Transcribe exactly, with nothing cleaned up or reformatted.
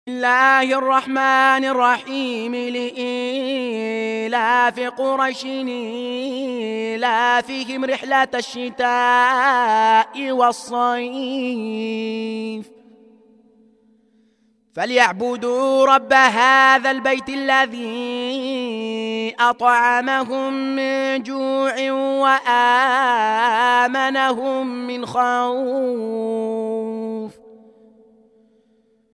الله الرحمن الرحيم لإيلاف قريش إيلافهم رحلة الشتاء والصيف فليعبدوا رب هذا البيت الذي أطعمهم من جوع وآمنهم من خوف.